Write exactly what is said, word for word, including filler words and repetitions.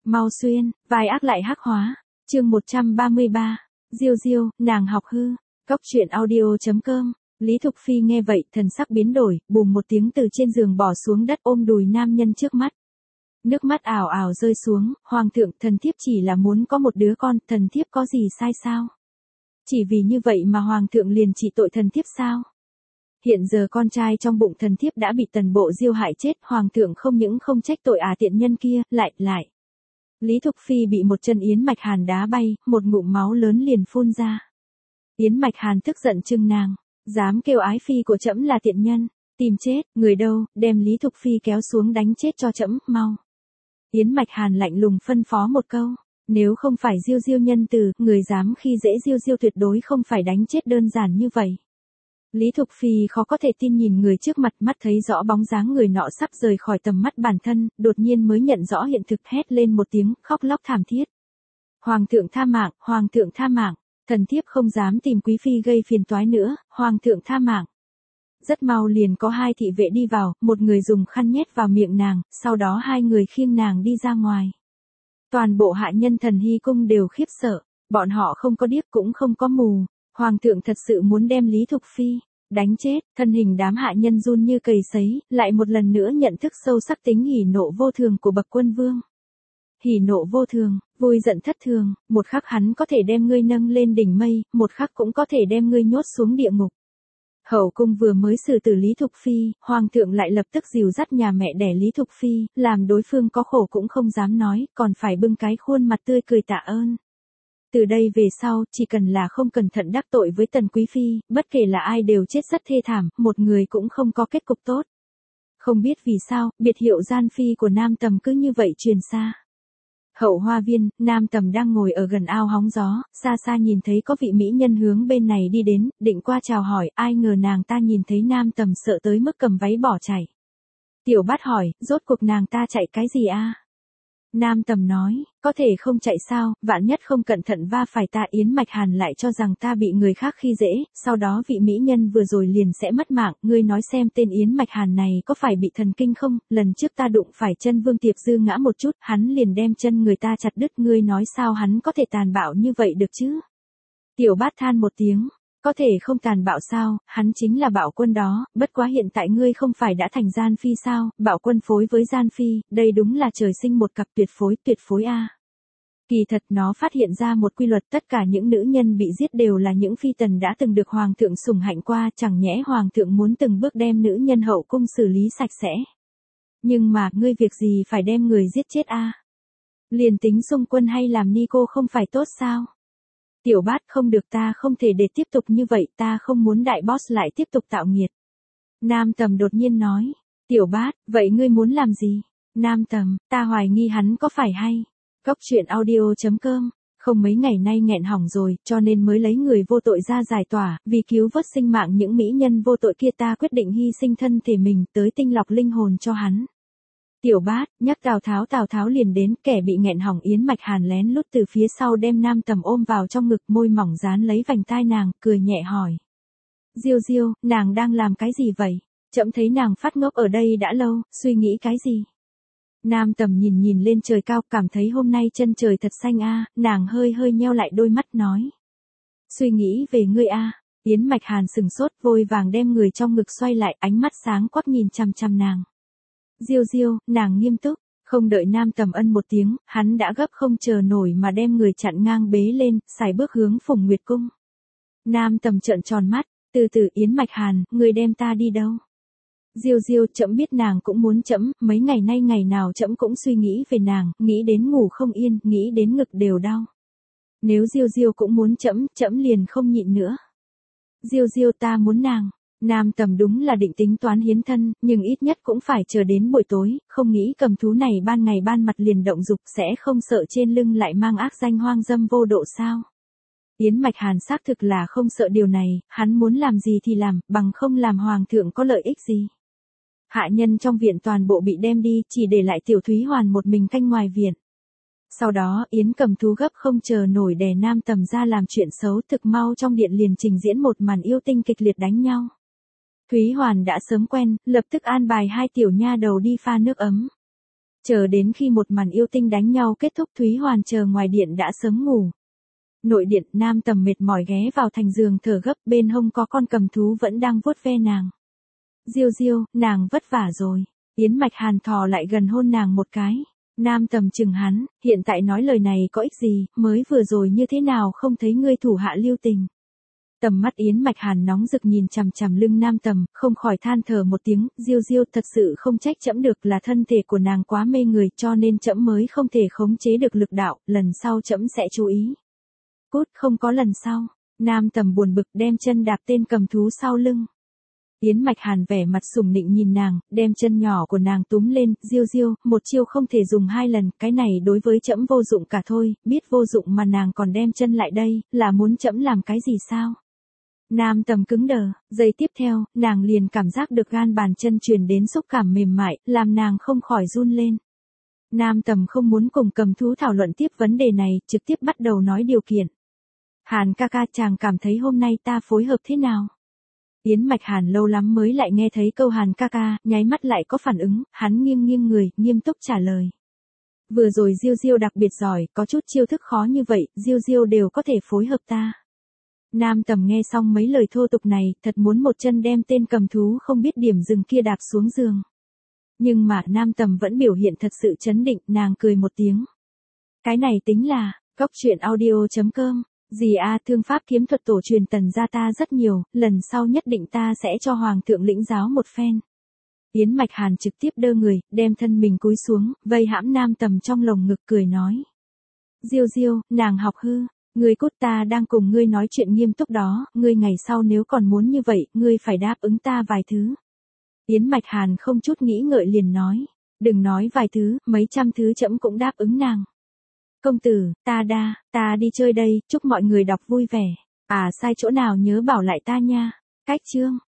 Mau xuyên, vai ác lại hắc hóa. Chương một trăm ba mươi ba. Diêu Diêu, nàng học hư. Cóc truyện audio chấm com. Lý Thục Phi nghe vậy, thần sắc biến đổi, bùm một tiếng từ trên giường bỏ xuống đất ôm đùi nam nhân trước mắt. Nước mắt ảo ảo rơi xuống, hoàng thượng, thần thiếp chỉ là muốn có một đứa con, thần thiếp có gì sai sao? Chỉ vì như vậy mà hoàng thượng liền trị tội thần thiếp sao? Hiện giờ con trai trong bụng thần thiếp đã bị Tần Bộ Diêu hại chết, hoàng thượng không những không trách tội à tiện nhân kia, lại, lại. Lý Thục Phi bị một chân Yến Mạch Hàn đá bay, một ngụm máu lớn liền phun ra. Yến Mạch Hàn tức giận trừng nàng, dám kêu ái phi của trẫm là tiện nhân, tìm chết, người đâu, đem Lý Thục Phi kéo xuống đánh chết cho trẫm, mau. Yến Mạch Hàn lạnh lùng phân phó một câu, nếu không phải Diêu Diêu nhân từ, người dám khi dễ Diêu Diêu tuyệt đối không phải đánh chết đơn giản như vậy. Lý Thục Phi khó có thể tin nhìn người trước mặt, mắt thấy rõ bóng dáng người nọ sắp rời khỏi tầm mắt bản thân, đột nhiên mới nhận rõ hiện thực, hét lên một tiếng, khóc lóc thảm thiết. Hoàng thượng tha mạng, hoàng thượng tha mạng, thần thiếp không dám tìm quý phi gây phiền toái nữa, hoàng thượng tha mạng. Rất mau liền có hai thị vệ đi vào, một người dùng khăn nhét vào miệng nàng, sau đó hai người khiêng nàng đi ra ngoài. Toàn bộ hạ nhân Thần Hy cung đều khiếp sợ, bọn họ không có điếc cũng không có mù, hoàng thượng thật sự muốn đem Lý Thục Phi đánh chết. Thân hình đám hạ nhân run như cầy sấy, lại một lần nữa nhận thức sâu sắc tính hỉ nộ vô thường của bậc quân vương. Hỉ nộ vô thường, vui giận thất thường, một khắc hắn có thể đem ngươi nâng lên đỉnh mây, một khắc cũng có thể đem ngươi nhốt xuống địa ngục. Hậu cung vừa mới xử tử Lý Thục Phi, hoàng thượng lại lập tức dìu dắt nhà mẹ đẻ Lý Thục Phi, làm đối phương có khổ cũng không dám nói, còn phải bưng cái khuôn mặt tươi cười tạ ơn. Từ đây về sau, chỉ cần là không cẩn thận đắc tội với Tần Quý Phi, bất kể là ai đều chết rất thê thảm, một người cũng không có kết cục tốt. Không biết vì sao, biệt hiệu gian phi của Nam Tầm cứ như vậy truyền xa. Hậu hoa viên, Nam Tầm đang ngồi ở gần ao hóng gió, xa xa nhìn thấy có vị mỹ nhân hướng bên này đi đến, định qua chào hỏi, ai ngờ nàng ta nhìn thấy Nam Tầm sợ tới mức cầm váy bỏ chạy. Tiểu Bát hỏi, rốt cuộc nàng ta chạy cái gì a? Nam Tầm nói, có thể không chạy sao, vạn nhất không cẩn thận va phải ta. Yến Mạch Hàn lại cho rằng ta bị người khác khi dễ, sau đó vị mỹ nhân vừa rồi liền sẽ mất mạng, ngươi nói xem tên Yến Mạch Hàn này có phải bị thần kinh không, lần trước ta đụng phải chân Vương Tiệp Dư ngã một chút, hắn liền đem chân người ta chặt đứt, ngươi nói sao hắn có thể tàn bạo như vậy được chứ? Tiểu Bát than một tiếng. Có thể không tàn bạo sao, hắn chính là bạo quân đó, bất quá hiện tại ngươi không phải đã thành gian phi sao, bạo quân phối với gian phi, đây đúng là trời sinh một cặp tuyệt phối, tuyệt phối a. Kỳ thật nó phát hiện ra một quy luật, tất cả những nữ nhân bị giết đều là những phi tần đã từng được hoàng thượng sủng hạnh qua, chẳng nhẽ hoàng thượng muốn từng bước đem nữ nhân hậu cung xử lý sạch sẽ. Nhưng mà, ngươi việc gì phải đem người giết chết a? Liền tính xung quân hay làm ni cô không phải tốt sao? Tiểu Bát không được, ta không thể để tiếp tục như vậy, ta không muốn đại boss lại tiếp tục tạo nghiệt. Nam Tầm đột nhiên nói, Tiểu Bát, vậy ngươi muốn làm gì? Nam Tầm, ta hoài nghi hắn có phải hay? Cóc truyện audio chấm com, không mấy ngày nay nghẹn hỏng rồi, cho nên mới lấy người vô tội ra giải tỏa, vì cứu vớt sinh mạng những mỹ nhân vô tội kia ta quyết định hy sinh thân thể mình tới tinh lọc linh hồn cho hắn. Tiểu Bát, nhắc Tào Tháo Tào Tháo liền đến, kẻ bị nghẹn hỏng Yến Mạch Hàn lén lút từ phía sau đem Nam Tầm ôm vào trong ngực, môi mỏng dán lấy vành tai nàng, cười nhẹ hỏi. Diêu Diêu, nàng đang làm cái gì vậy? Trẫm thấy nàng phát ngốc ở đây đã lâu, suy nghĩ cái gì? Nam Tầm nhìn nhìn lên trời cao, cảm thấy hôm nay chân trời thật xanh a, nàng hơi hơi nheo lại đôi mắt nói. Suy nghĩ về ngươi a. Yến Mạch Hàn sừng sốt, vội vàng đem người trong ngực xoay lại, ánh mắt sáng quắc nhìn chằm chằm nàng. Diêu Diêu, nàng nghiêm túc, không đợi Nam Tầm ân một tiếng, hắn đã gấp không chờ nổi mà đem người chặn ngang bế lên, sải bước hướng Phùng Nguyệt cung. Nam Tầm trợn tròn mắt, từ từ. Yến Mạch Hàn, người đem ta đi đâu? Diêu Diêu, trẫm biết nàng cũng muốn trẫm, mấy ngày nay ngày nào trẫm cũng suy nghĩ về nàng, nghĩ đến ngủ không yên, nghĩ đến ngực đều đau. Nếu Diêu Diêu cũng muốn trẫm, trẫm liền không nhịn nữa. Diêu Diêu, ta muốn nàng. Nam Tầm đúng là định tính toán hiến thân, nhưng ít nhất cũng phải chờ đến buổi tối, không nghĩ cầm thú này ban ngày ban mặt liền động dục, sẽ không sợ trên lưng lại mang ác danh hoang dâm vô độ sao? Yến Mạch Hàn xác thực là không sợ điều này, hắn muốn làm gì thì làm, bằng không làm hoàng thượng có lợi ích gì. Hạ nhân trong viện toàn bộ bị đem đi, chỉ để lại Tiểu Thúy Hoàn một mình canh ngoài viện. Sau đó, Yến Cầm Thú gấp không chờ nổi đè Nam Tầm ra làm chuyện xấu, thực mau trong điện liền trình diễn một màn yêu tinh kịch liệt đánh nhau. Thúy Hoàn đã sớm quen, lập tức an bài hai tiểu nha đầu đi pha nước ấm. Chờ đến khi một màn yêu tinh đánh nhau kết thúc Thúy Hoàn chờ ngoài điện đã sớm ngủ. Nội điện Nam Tầm mệt mỏi ghé vào thành giường thở gấp, bên hông có con cầm thú vẫn đang vuốt ve nàng. Diêu Diêu, nàng vất vả rồi. Yến Mạch Hàn thò lại gần hôn nàng một cái. Nam Tầm chừng hắn, hiện tại nói lời này có ích gì, mới vừa rồi như thế nào không thấy ngươi thủ hạ lưu tình. Tầm mắt Yến Mạch Hàn nóng rực nhìn chằm chằm lưng Nam Tầm, không khỏi than thở một tiếng, Diêu Diêu thật sự không trách trẫm được, là thân thể của nàng quá mê người cho nên trẫm mới không thể khống chế được lực đạo, lần sau trẫm sẽ chú ý. Cút, không có lần sau. Nam Tầm buồn bực đem chân đạp tên cầm thú sau lưng. Yến Mạch Hàn vẻ mặt sùng nịnh nhìn nàng, đem chân nhỏ của nàng túm lên, Diêu Diêu, một chiêu không thể dùng hai lần, cái này đối với trẫm vô dụng cả thôi, biết vô dụng mà nàng còn đem chân lại đây, là muốn trẫm làm cái gì sao? Nam Tầm cứng đờ, giây tiếp theo, nàng liền cảm giác được gan bàn chân truyền đến xúc cảm mềm mại, làm nàng không khỏi run lên. Nam Tầm không muốn cùng cầm thú thảo luận tiếp vấn đề này, trực tiếp bắt đầu nói điều kiện. Hàn ca ca, chàng cảm thấy hôm nay ta phối hợp thế nào? Yến Mạch Hàn lâu lắm mới lại nghe thấy câu Hàn ca ca, nháy mắt lại có phản ứng, hắn nghiêng nghiêng người, nghiêm túc trả lời. Vừa rồi Diêu Diêu đặc biệt giỏi, có chút chiêu thức khó như vậy, Diêu Diêu đều có thể phối hợp ta. Nam Tầm nghe xong mấy lời thô tục này, thật muốn một chân đem tên cầm thú không biết điểm dừng kia đạp xuống giường. Nhưng mà Nam Tầm vẫn biểu hiện thật sự chấn định, nàng cười một tiếng. Cái này tính là, góc truyện audio chấm com. Dì a, thương pháp kiếm thuật tổ truyền Tần gia ta rất nhiều, lần sau nhất định ta sẽ cho hoàng thượng lĩnh giáo một phen. Yến Mạch Hàn trực tiếp đơ người, đem thân mình cúi xuống, vây hãm Nam Tầm trong lồng ngực cười nói. Diêu Diêu, nàng học hư, ngươi cút, ta đang cùng ngươi nói chuyện nghiêm túc đó, ngươi ngày sau nếu còn muốn như vậy, ngươi phải đáp ứng ta vài thứ. Yến Mạch Hàn không chút nghĩ ngợi liền nói, đừng nói vài thứ, mấy trăm thứ trẫm cũng đáp ứng nàng. Công tử, ta đa, ta đi chơi đây, chúc mọi người đọc vui vẻ. À sai chỗ nào nhớ bảo lại ta nha. Cách chương.